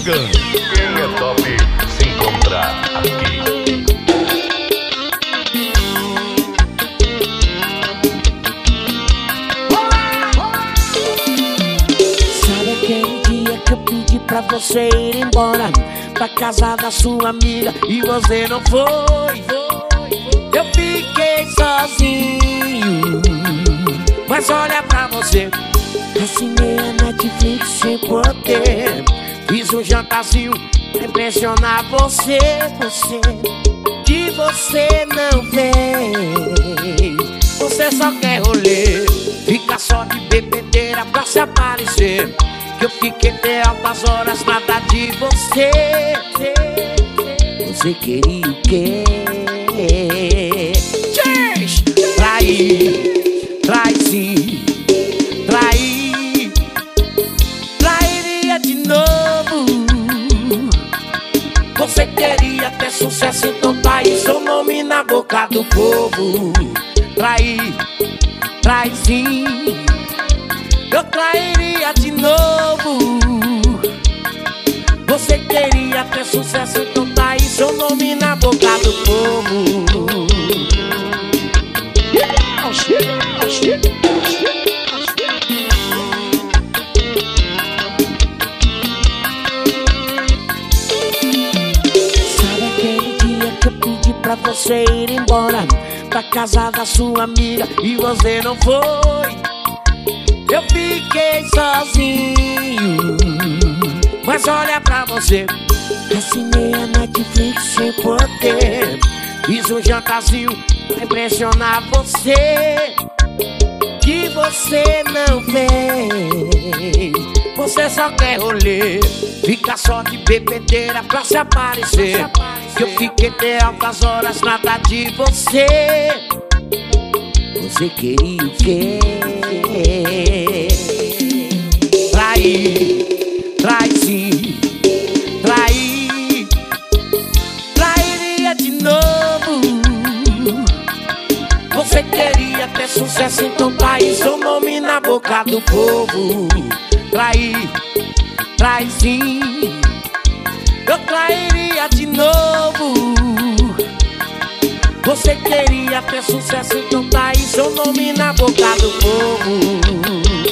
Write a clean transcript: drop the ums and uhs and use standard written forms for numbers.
Gang. Quem é top se encontrar aqui. Sabe aquele dia que eu pedi pra você ir embora pra casa da sua amiga e você não foi? Eu fiquei sozinho, mas olha pra você. Assinei a Netflix sem poder. Fiz um jantarzinho pra impressionar você. Que você não vem. Você só quer rolê, fica só de bebedeira pra se aparecer. Que eu fiquei até altas horas, nada de você. Você queria o quê? Trair, trai sim, trair, trairia de novo. Você queria ter sucesso, então tá aí seu nome na boca do povo. Trair, trai sim, eu trairia de novo. Você queria ter sucesso, então tá aí seu nome na boca do povo. Sabe aquele dia que eu pedi pra você ir embora pra casa da sua amiga e você não foi? Eu fiquei sozinho, mas olha pra você. Assinei a Netflix sem poder. Fiz um jantarzinho pra impressionar você. Que você não vem. Você só quer rolê, fica só de bebedeira pra se aparecer. Que eu fiquei até altas horas, nada de você. Você queria o quê? Trair, trai sim, trair, trairia de novo. Você queria ter sucesso, então tá aí seu nome na boca do povo. Trair, trai sim, eu trairia de novo. Você queria ter sucesso, então tá aí seu nome na boca do povo.